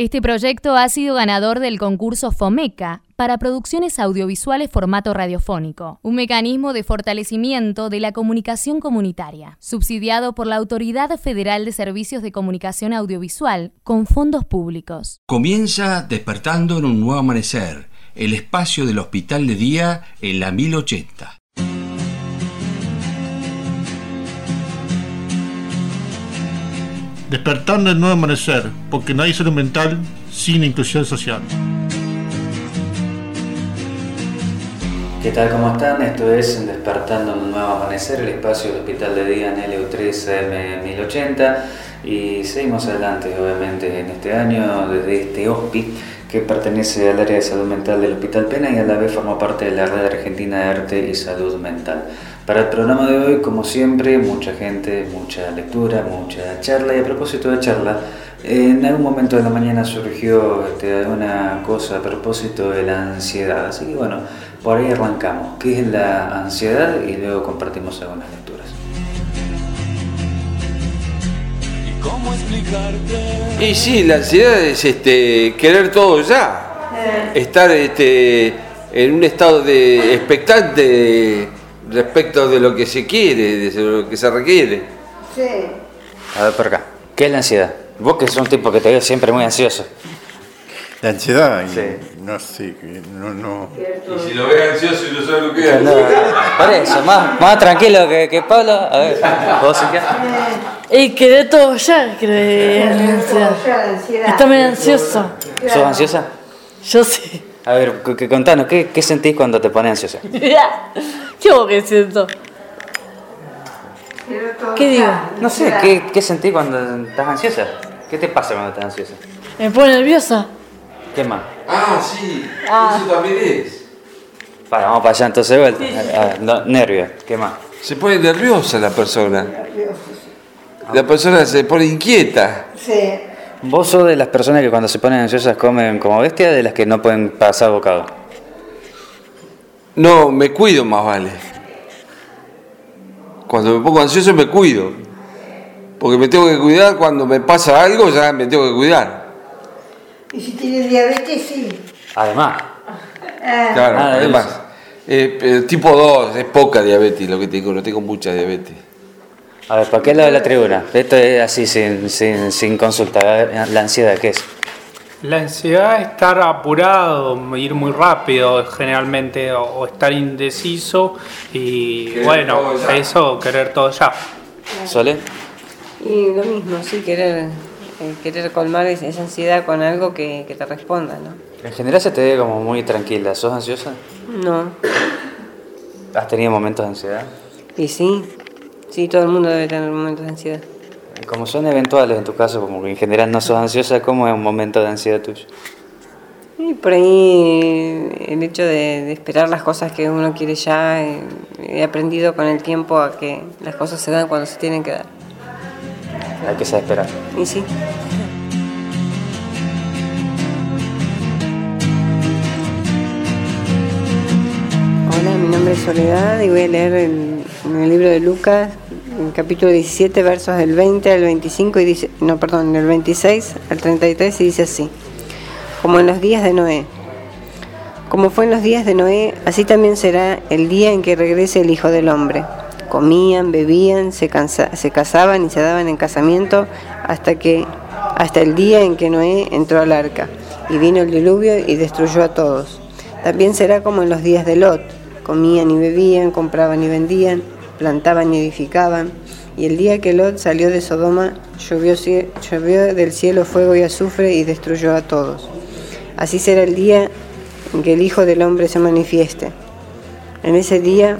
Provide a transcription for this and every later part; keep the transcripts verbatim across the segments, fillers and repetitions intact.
Este proyecto ha sido ganador del concurso FOMECA para producciones audiovisuales formato radiofónico, un mecanismo de fortalecimiento de la comunicación comunitaria, subsidiado por la Autoridad Federal de Servicios de Comunicación Audiovisual con fondos públicos. Comienza Despertando en un Nuevo Amanecer, el espacio del Hospital de Día en la mil ochenta. Despertando en Nuevo Amanecer, porque no hay salud mental sin inclusión social. ¿Qué tal? ¿Cómo están? Esto es Despertando en un Nuevo Amanecer, el espacio del Hospital de Día en L U tres A M mil ochenta. Y seguimos adelante, obviamente, en este año, desde este hospi que pertenece al área de salud mental del Hospital Pena y a la vez forma parte de la Red Argentina de Arte y Salud Mental. Para el programa de hoy, como siempre, mucha gente, mucha lectura, mucha charla. Y a propósito de charla, en algún momento de la mañana surgió este, una cosa a propósito de la ansiedad. Así que bueno, por ahí arrancamos. ¿Qué es la ansiedad? Y luego compartimos algunas lecturas. ¿Y cómo explicarte? Y sí, la ansiedad es este, querer todo ya. Eh. Estar este, en un estado de expectante respecto de lo que se quiere, de lo que se requiere. Sí. A ver por acá. ¿Qué es la ansiedad? Vos que sos un tipo que te ves siempre muy ansioso. La ansiedad, sí. No sé, no, no. Y si lo ves ansioso y no sabes lo que es. No, por eso, más, más tranquilo que, que Pablo. A ver, ¿vos qué? Y quedé todo ya, creo. Está muy ansioso. ¿Sos ansiosa? Yo sí. A ver, que, que contanos, ¿qué, ¿qué sentís cuando te pones ansiosa? ¿Qué vos qué siento? ¿Qué digo? No sé, ¿qué, ¿qué sentís cuando estás ansiosa? ¿Qué te pasa cuando estás ansiosa? Me pone nerviosa. ¿Qué más? Ah, sí, Ah. eso también es. Para, vamos para allá entonces de vuelta. A ver, no, nervios, ¿qué más? Se pone nerviosa la persona. La persona se pone inquieta. Sí. ¿Vos sos de las personas que cuando se ponen ansiosas comen como bestia, de las que no pueden pasar bocado? No, me cuido más vale. Cuando me pongo ansioso me cuido. Porque me tengo que cuidar, cuando me pasa algo ya me tengo que cuidar. Y si tienes diabetes, sí. Además. Ah. Claro, Ah, además. Eh, eh, tipo dos, es poca diabetes lo que tengo, no tengo mucha diabetes. A ver, ¿para qué lado de la tribuna? Esto es así, sin, sin, sin consulta. A ver, la ansiedad, ¿qué es? La ansiedad es estar apurado, ir muy rápido generalmente, o, o estar indeciso y Querer bueno, todo ya. eso, querer todo ya. ¿Sole? Y lo mismo, sí, querer, eh, querer colmar esa esa ansiedad con algo que, que te responda, ¿no? En general se te ve como muy tranquila. ¿Sos ansiosa? No. ¿Has tenido momentos de ansiedad? Y sí, sí, todo el mundo debe tener momentos de ansiedad. Como son eventuales en tu caso, como que en general no sos ansiosa, ¿cómo es un momento de ansiedad tuyo? Y por ahí el hecho de, de esperar las cosas que uno quiere ya, eh, he aprendido con el tiempo a que las cosas se dan cuando se tienen que dar. Hay que saber esperar. Y sí. Hola, mi nombre es Soledad y voy a leer el, en el libro de Lucas, el capítulo diecisiete, versos del veinte al veinticinco, y dice, no, perdón, del veintiséis al treinta y tres, y dice así: como en los días de Noé. Como fue en los días de Noé, así también será el día en que regrese el Hijo del Hombre. Comían, bebían, se, cansa, se casaban y se daban en casamiento hasta que hasta el día en que Noé entró al arca, y vino el diluvio y destruyó a todos. También será como en los días de Lot. Comían y bebían, compraban y vendían, plantaban y edificaban. Y el día que Lot salió de Sodoma, llovió, llovió del cielo fuego y azufre y destruyó a todos. Así será el día en que el Hijo del Hombre se manifieste. En ese día,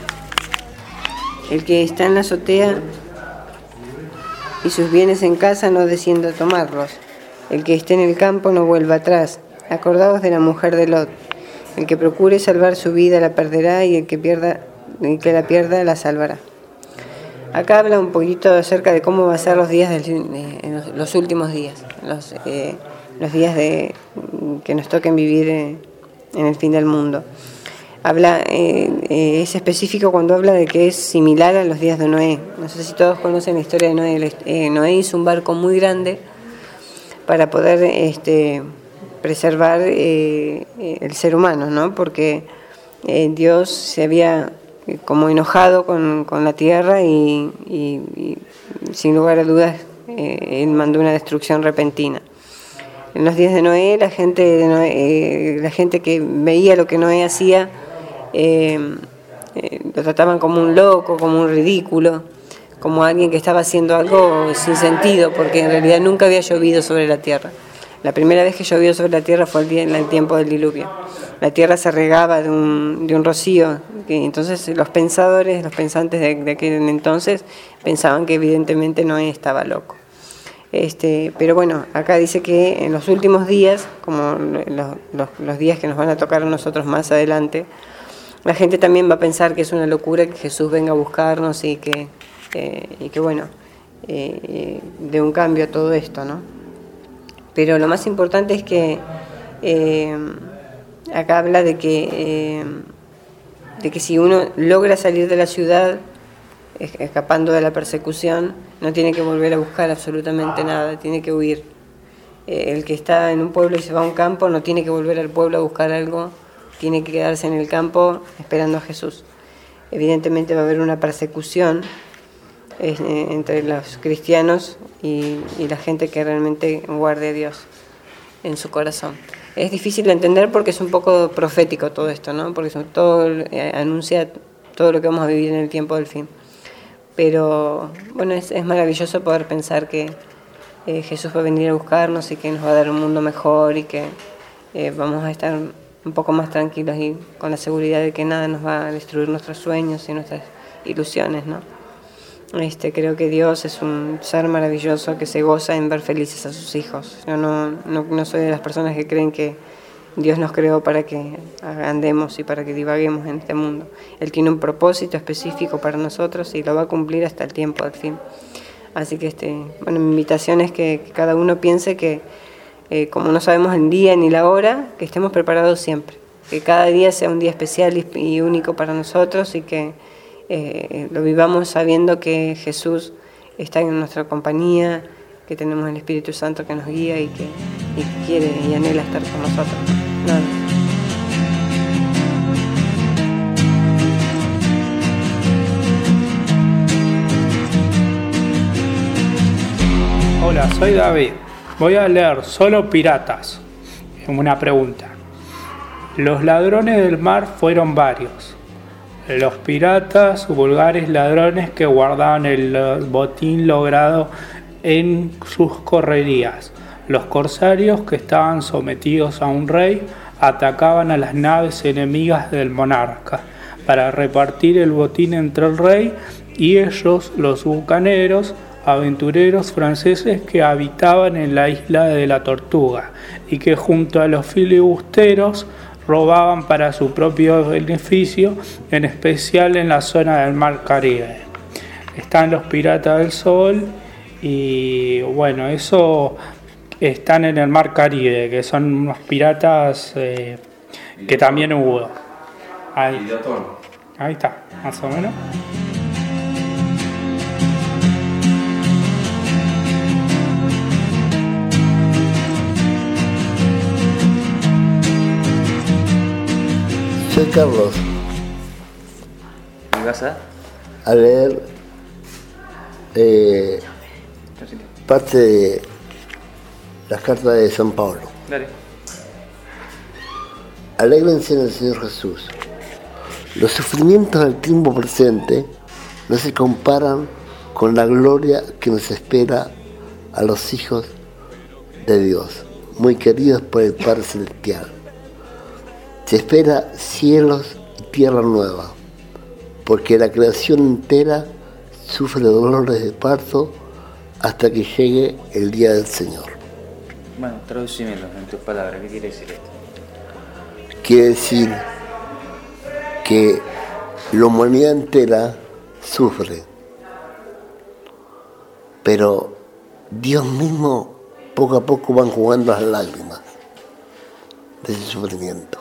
el que está en la azotea y sus bienes en casa no descienda a tomarlos. El que esté en el campo no vuelva atrás. Acordaos de la mujer de Lot. El que procure salvar su vida la perderá, y el que pierda, el que la pierda la salvará. Acá habla un poquito acerca de cómo va a ser los días del, de, en los, los últimos días, los, eh, los días de, que nos toquen vivir eh, en el fin del mundo. Habla, eh, eh, es específico cuando habla de que es similar a los días de Noé. No sé si todos conocen la historia de Noé. Eh, Noé hizo un barco muy grande para poder este, preservar eh, el ser humano, ¿no? Porque eh, Dios se había como enojado con, con la tierra y, y, y sin lugar a dudas eh, Él mandó una destrucción repentina. En los días de Noé, la gente, de Noé, eh, la gente que veía lo que Noé hacía, eh, eh, lo trataban como un loco, como un ridículo, como alguien que estaba haciendo algo sin sentido, porque en realidad nunca había llovido sobre la tierra. La primera vez que llovió sobre la tierra fue el, día, en el tiempo del diluvio. La tierra se regaba de un, de un rocío, que entonces los pensadores, los pensantes de, de aquel entonces pensaban que evidentemente Noé estaba loco. Este, pero bueno, acá dice que en los últimos días, como los, los, los días que nos van a tocar a nosotros más adelante, la gente también va a pensar que es una locura que Jesús venga a buscarnos y que, eh, y que bueno, eh, dé un cambio a todo esto, ¿no? Pero lo más importante es que eh, acá habla de que, eh, de que si uno logra salir de la ciudad escapando de la persecución, no tiene que volver a buscar absolutamente nada, tiene que huir. Eh, el que está en un pueblo y se va a un campo no tiene que volver al pueblo a buscar algo, tiene que quedarse en el campo esperando a Jesús. Evidentemente va a haber una persecución eh, entre los cristianos y, y la gente que realmente guarde a Dios en su corazón. Es difícil de entender porque es un poco profético todo esto, ¿no? Porque todo eh, anuncia todo lo que vamos a vivir en el tiempo del fin. Pero bueno, es, es maravilloso poder pensar que eh, Jesús va a venir a buscarnos y que nos va a dar un mundo mejor y que eh, vamos a estar un poco más tranquilos y con la seguridad de que nada nos va a destruir nuestros sueños y nuestras ilusiones, ¿no? Este, creo que Dios es un ser maravilloso que se goza en ver felices a sus hijos. Yo no, no, no soy de las personas que creen que Dios nos creó para que andemos y para que divaguemos en este mundo. Él tiene un propósito específico para nosotros y lo va a cumplir hasta el tiempo del fin. Así que este, bueno, mi invitación es que, que cada uno piense que eh, como no sabemos el día ni la hora, que estemos preparados siempre. Que cada día sea un día especial y, y único para nosotros y que eh, lo vivamos sabiendo que Jesús está en nuestra compañía, que tenemos el Espíritu Santo que nos guía y que, y que quiere y anhela estar con nosotros. Nada. Hola, soy David. Voy a leer Solo Piratas. Una pregunta. Los ladrones del mar fueron varios. Los piratas, vulgares ladrones que guardaban el botín logrado en sus correrías. Los corsarios que estaban sometidos a un rey atacaban a las naves enemigas del monarca para repartir el botín entre el rey y ellos, los bucaneros, aventureros franceses que habitaban en la isla de la Tortuga y que junto a los filibusteros robaban para su propio beneficio, en especial en la zona del Mar Caribe. Están los piratas del Sol y bueno, eso están en el Mar Caribe, que son unos piratas eh, que también hubo. Ahí. Ahí está, más o menos. Soy Carlos. ¿Me vas a? A leer eh, parte de las cartas de San Pablo. Dale. Alégrense en el Señor Jesús. Los sufrimientos del tiempo presente no se comparan con la gloria que nos espera a los hijos de Dios, muy queridos por el Padre Celestial. Se espera cielos y tierra nueva, porque la creación entera sufre dolores de parto hasta que llegue el día del Señor. Bueno, traducímelo en tus palabras, ¿qué quiere decir esto? Quiere decir que la humanidad entera sufre, pero Dios mismo poco a poco van jugando las lágrimas de ese sufrimiento.